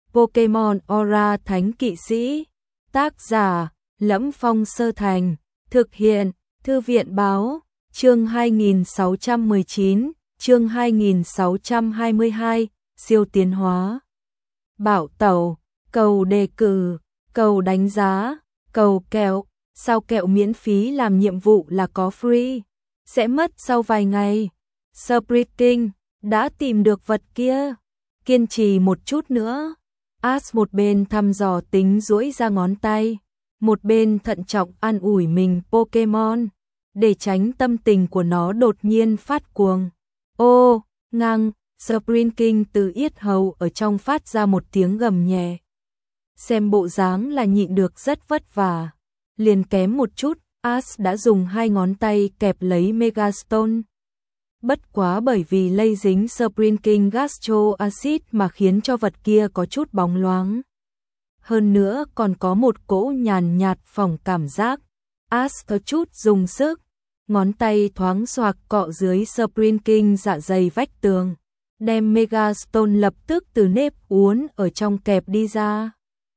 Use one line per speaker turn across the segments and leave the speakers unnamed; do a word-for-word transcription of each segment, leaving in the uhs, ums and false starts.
Pokemon Aura Thánh Kỵ Sĩ. Tác giả: Lẫm Phong Sơ Thành. Thực hiện: Thư viện báo. Chương hai nghìn sáu trăm mười chín, chương hai nghìn sáu trăm hai mươi hai, siêu tiến hóa. Bảo tẩu, cầu đề cử, cầu đánh giá, cầu kẹo. Sao kẹo miễn phí làm nhiệm vụ là có free, sẽ mất sau vài ngày. Sprinting, đã tìm được vật kia. Kiên trì một chút nữa. Ash một bên thăm dò tính duỗi ra ngón tay, một bên thận trọng an ủi mình Pokemon, để tránh tâm tình của nó đột nhiên phát cuồng. Ô, ngang, Sprinting từ yết hầu ở trong phát ra một tiếng gầm nhẹ. Xem bộ dáng là nhịn được rất vất vả. Liền kém một chút, Ash đã dùng hai ngón tay kẹp lấy Megastone. Bất quá bởi vì lây dính Sprinting Gastro Acid mà khiến cho vật kia có chút bóng loáng. Hơn nữa còn có một cỗ nhàn nhạt phỏng cảm giác. Ash có chút dùng sức, ngón tay thoáng xoạc cọ dưới Sprinting dạ dày vách tường, đem Megastone lập tức từ nếp uốn ở trong kẹp đi ra.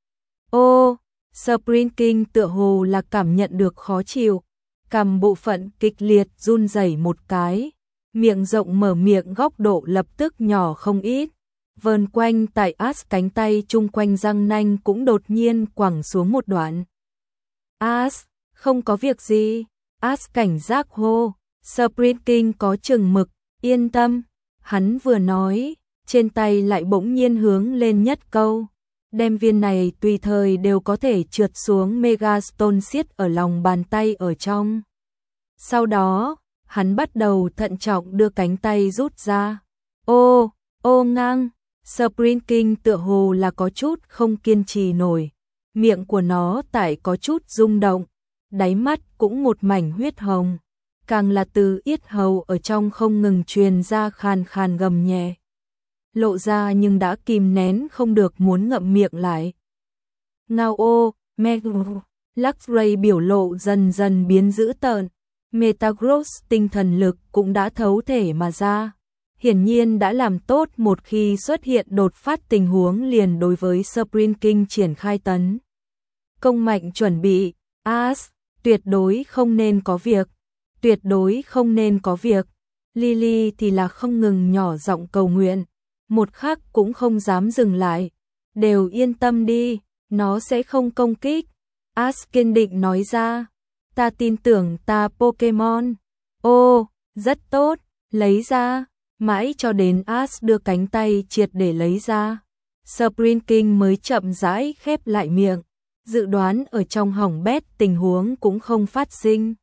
Ô, Sprinting tựa hồ là cảm nhận được khó chịu, cằm bộ phận kịch liệt run rẩy một cái, miệng rộng mở miệng góc độ lập tức nhỏ không ít, vờn quanh tại Ash cánh tay chung quanh răng nanh cũng đột nhiên quẳng xuống một đoạn. Ash, không có việc gì, Ash cảnh giác hô. Sprinting có chừng mực, yên tâm, hắn vừa nói, trên tay lại bỗng nhiên hướng lên nhất câu. Đem viên này tùy thời đều có thể trượt xuống Megastone siết ở lòng bàn tay ở trong. Sau đó, hắn bắt đầu thận trọng đưa cánh tay rút ra. Ô, ô ngang, Sprinting tựa hồ là có chút không kiên trì nổi. Miệng của nó tại có chút rung động, đáy mắt cũng một mảnh huyết hồng. Càng là từ yết hầu ở trong không ngừng truyền ra khàn khàn gầm nhẹ. Lộ ra nhưng đã kìm nén không được muốn ngậm miệng lại. Ngao ô, Meg, Luxray biểu lộ dần dần biến dữ tợn. Metagross tinh thần lực cũng đã thấu thể mà ra. Hiển nhiên đã làm tốt một khi xuất hiện đột phát tình huống liền đối với Sprinting triển khai tấn công mạnh chuẩn bị. Ash, tuyệt đối không nên có việc. Tuyệt đối không nên có việc. Lily thì là không ngừng nhỏ giọng cầu nguyện. Một khắc cũng không dám dừng lại. Đều yên tâm đi, nó sẽ không công kích. Ash kiên định nói ra. Ta tin tưởng ta Pokemon. Ô, rất tốt, lấy ra. Mãi cho đến Ash đưa cánh tay triệt để lấy ra. Sprinting mới chậm rãi khép lại miệng. Dự đoán ở trong hỏng bét tình huống cũng không phát sinh.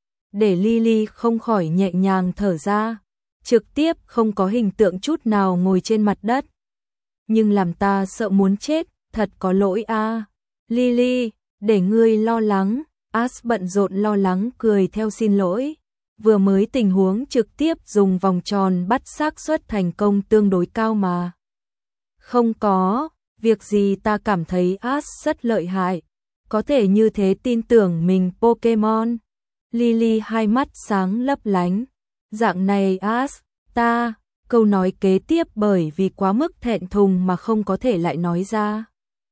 Để Lily không khỏi nhẹ nhàng thở ra. Trực tiếp không có hình tượng chút nào ngồi trên mặt đất. Nhưng làm ta sợ muốn chết, thật có lỗi a. À. Lily, để ngươi lo lắng. Ash bận rộn lo lắng cười theo xin lỗi. Vừa mới tình huống trực tiếp dùng vòng tròn bắt xác suất thành công tương đối cao mà. Không có, việc gì ta cảm thấy Ash rất lợi hại. Có thể như thế tin tưởng mình Pokemon. Lily hai mắt sáng lấp lánh. Dạng này Ash, ta, câu nói kế tiếp bởi vì quá mức thẹn thùng mà không có thể lại nói ra.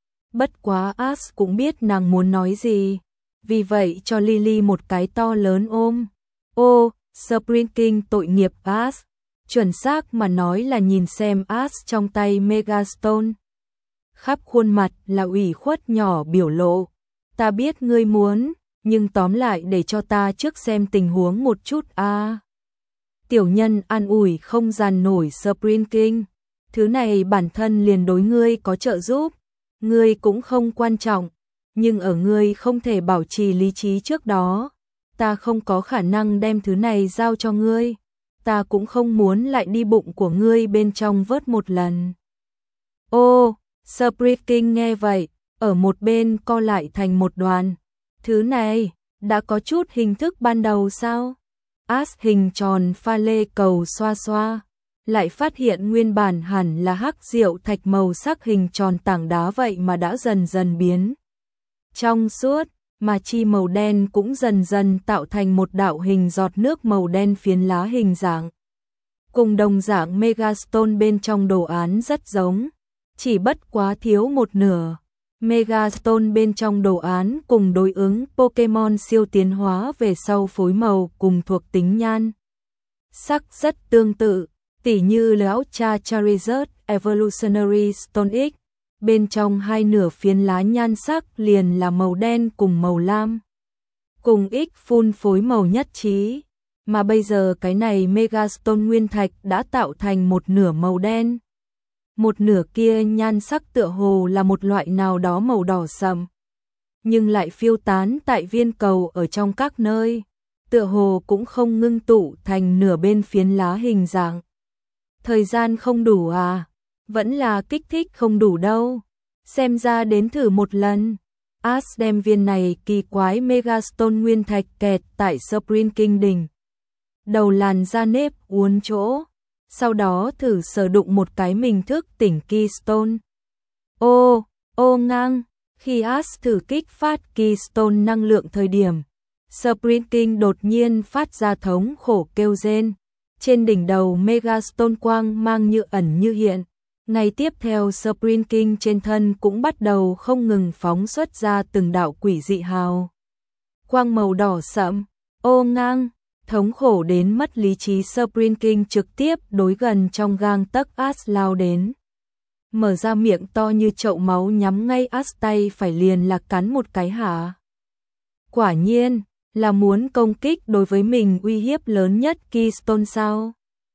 Bất quá Ash cũng biết nàng muốn nói gì. Vì vậy cho Lily một cái to lớn ôm. Ô, Sprinting tội nghiệp Ash. Chuẩn xác mà nói là nhìn xem Ash trong tay Megastone. Khắp khuôn mặt là ủy khuất nhỏ biểu lộ. Ta biết ngươi muốn, nhưng tóm lại để cho ta trước xem tình huống một chút a. À. Tiểu nhân an ủi không dàn nổi Sprinting. Thứ này bản thân liền đối ngươi có trợ giúp. Ngươi cũng không quan trọng. Nhưng ở ngươi không thể bảo trì lý trí trước đó. Ta không có khả năng đem thứ này giao cho ngươi. Ta cũng không muốn lại đi bụng của ngươi bên trong vớt một lần. Ô, Sprinting nghe vậy, ở một bên co lại thành một đoàn. Thứ này, đã có chút hình thức ban đầu sao? Ash hình tròn pha lê cầu xoa xoa. Lại phát hiện nguyên bản hẳn là hắc rượu thạch màu sắc hình tròn tảng đá vậy mà đã dần dần biến trong suốt, mà chi màu đen cũng dần dần tạo thành một đạo hình giọt nước màu đen phiến lá hình dạng. Cùng đồng dạng Megastone bên trong đồ án rất giống, chỉ bất quá thiếu một nửa. Megastone bên trong đồ án cùng đối ứng Pokemon siêu tiến hóa về sau phối màu cùng thuộc tính nhan sắc rất tương tự, tỉ như lão cha Charizard Evolutionary Stone X, bên trong hai nửa phiến lá nhan sắc liền là màu đen cùng màu lam. Cùng X full phối màu nhất trí, mà bây giờ cái này Megastone nguyên thạch đã tạo thành một nửa màu đen. Một nửa kia nhan sắc tựa hồ là một loại nào đó màu đỏ sẫm, nhưng lại phiêu tán tại viên cầu ở trong các nơi, tựa hồ cũng không ngưng tụ thành nửa bên phiến lá hình dạng. Thời gian không đủ à? Vẫn là kích thích không đủ đâu. Xem ra đến thử một lần. Ash đem viên này kỳ quái Megastone nguyên thạch kẹt tại Spring King đỉnh. Đầu làn da nếp uốn chỗ. Sau đó thử sử dụng một cái mình thức tỉnh Keystone. Ô, ô ngang, khi Ash thử kích phát Keystone năng lượng thời điểm, Spring King đột nhiên phát ra thống khổ kêu rên. Trên đỉnh đầu Megastone quang mang như ẩn như hiện. Ngay tiếp theo Spring King trên thân cũng bắt đầu không ngừng phóng xuất ra từng đạo quỷ dị hào quang màu đỏ sẫm. Ô ngang, thống khổ đến mất lý trí Spring King trực tiếp đối gần trong gang tấc Ash lao đến. Mở ra miệng to như chậu máu nhắm ngay Ash, tay phải liền là cắn một cái hả. Quả nhiên, là muốn công kích đối với mình uy hiếp lớn nhất Keystone sao?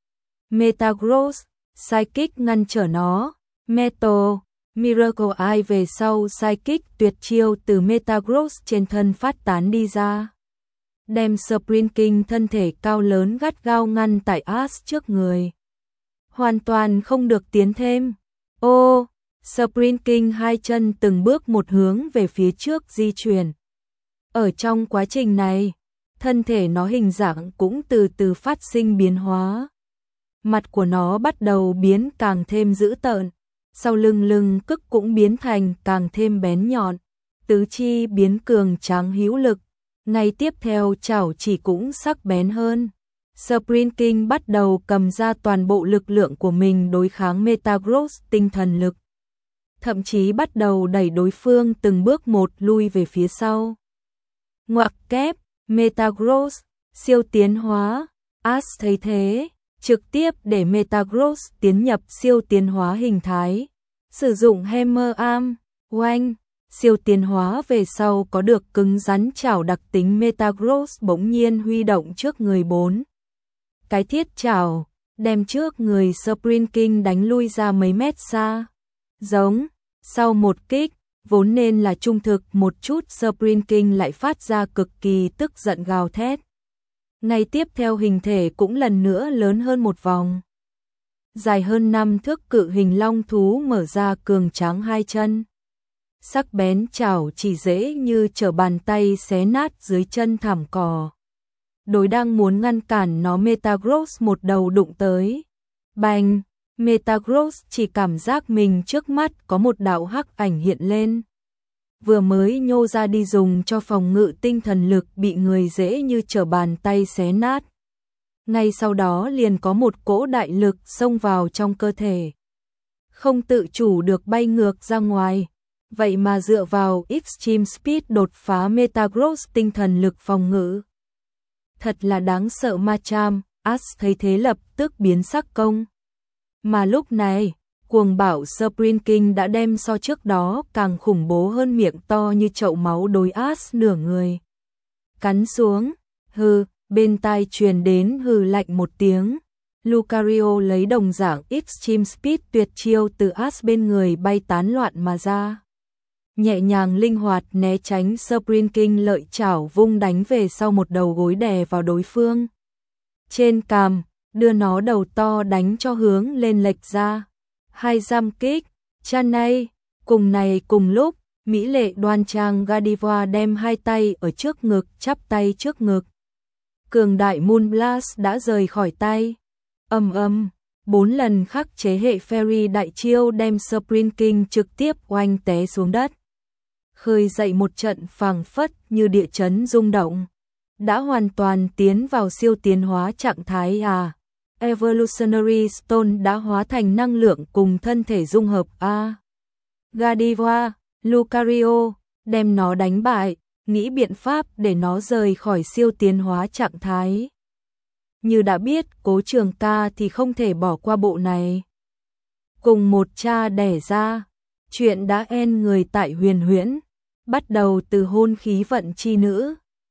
Metagross, Psychic ngăn trở nó. Metal, Miracle Eye về sau Psychic tuyệt chiêu từ Metagross trên thân phát tán đi ra. Đem Spring King thân thể cao lớn gắt gao ngăn tại Ash trước người. Hoàn toàn không được tiến thêm. Ô, Spring King hai chân từng bước một hướng về phía trước di chuyển. Ở trong quá trình này, thân thể nó hình dạng cũng từ từ phát sinh biến hóa. Mặt của nó bắt đầu biến càng thêm dữ tợn, sau lưng lưng cức cũng biến thành càng thêm bén nhọn, tứ chi biến cường tráng hữu lực, ngay tiếp theo chảo chỉ cũng sắc bén hơn. Spring King bắt đầu cầm ra toàn bộ lực lượng của mình đối kháng Metagross tinh thần lực, thậm chí bắt đầu đẩy đối phương từng bước một lui về phía sau. Ngoặc kép, Metagross, siêu tiến hóa. Ash thấy thế, trực tiếp để Metagross tiến nhập siêu tiến hóa hình thái. Sử dụng Hammer Arm, oanh, siêu tiến hóa về sau có được cứng rắn chảo đặc tính. Metagross bỗng nhiên huy động trước người bốn cái thiết chảo, đem trước người Spring King đánh lui ra mấy mét xa. Giống, sau một kích, vốn nên là trung thực một chút, Spring King lại phát ra cực kỳ tức giận gào thét. Ngay tiếp theo hình thể cũng lần nữa lớn hơn một vòng. Dài hơn năm thước cự hình long thú mở ra cường tráng hai chân. Sắc bén chảo chỉ dễ như trở bàn tay xé nát dưới chân thảm cỏ. Đối đang muốn ngăn cản nó, Metagross một đầu đụng tới. Bành! Metagross chỉ cảm giác mình trước mắt có một đạo hắc ảnh hiện lên. Vừa mới nhô ra đi dùng cho phòng ngự tinh thần lực bị người dễ như trở bàn tay xé nát. Ngay sau đó liền có một cỗ đại lực xông vào trong cơ thể. Không tự chủ được bay ngược ra ngoài. Vậy mà dựa vào Extreme Speed đột phá Metagross tinh thần lực phòng ngự. Thật là đáng sợ ma cham. Ash thấy thế lập tức biến sắc công. Mà lúc này, cuồng bạo Spring King đã đem so trước đó càng khủng bố hơn miệng to như chậu máu đối Ash nửa người. Cắn xuống, hừ, bên tai truyền đến hừ lạnh một tiếng. Lucario lấy đồng dạng Extreme Speed tuyệt chiêu từ Ash bên người bay tán loạn mà ra. Nhẹ nhàng linh hoạt né tránh Spring King lợi chảo vung đánh về sau một đầu gối đè vào đối phương. Trên cằm, đưa nó đầu to đánh cho hướng lên lệch ra. Hai giam kích, Chanay, cùng này cùng lúc, mỹ lệ đoan trang Gardevoir đem hai tay ở trước ngực, chắp tay trước ngực. Cường đại Moonblast đã rời khỏi tay. Ầm ầm, bốn lần khắc chế hệ Fairy đại chiêu đem Spring King trực tiếp oanh té xuống đất. Khơi dậy một trận phảng phất như địa chấn rung động. Đã hoàn toàn tiến vào siêu tiến hóa trạng thái à. Evolutionary Stone đã hóa thành năng lượng cùng thân thể dung hợp A. Gardevoir, Lucario, đem nó đánh bại, nghĩ biện pháp để nó rời khỏi siêu tiến hóa trạng thái. Như đã biết, Cố Trường Ca thì không thể bỏ qua bộ này. Cùng một cha đẻ ra, chuyện đã en người tại Huyền Huyễn, bắt đầu từ hôn khí vận chi nữ.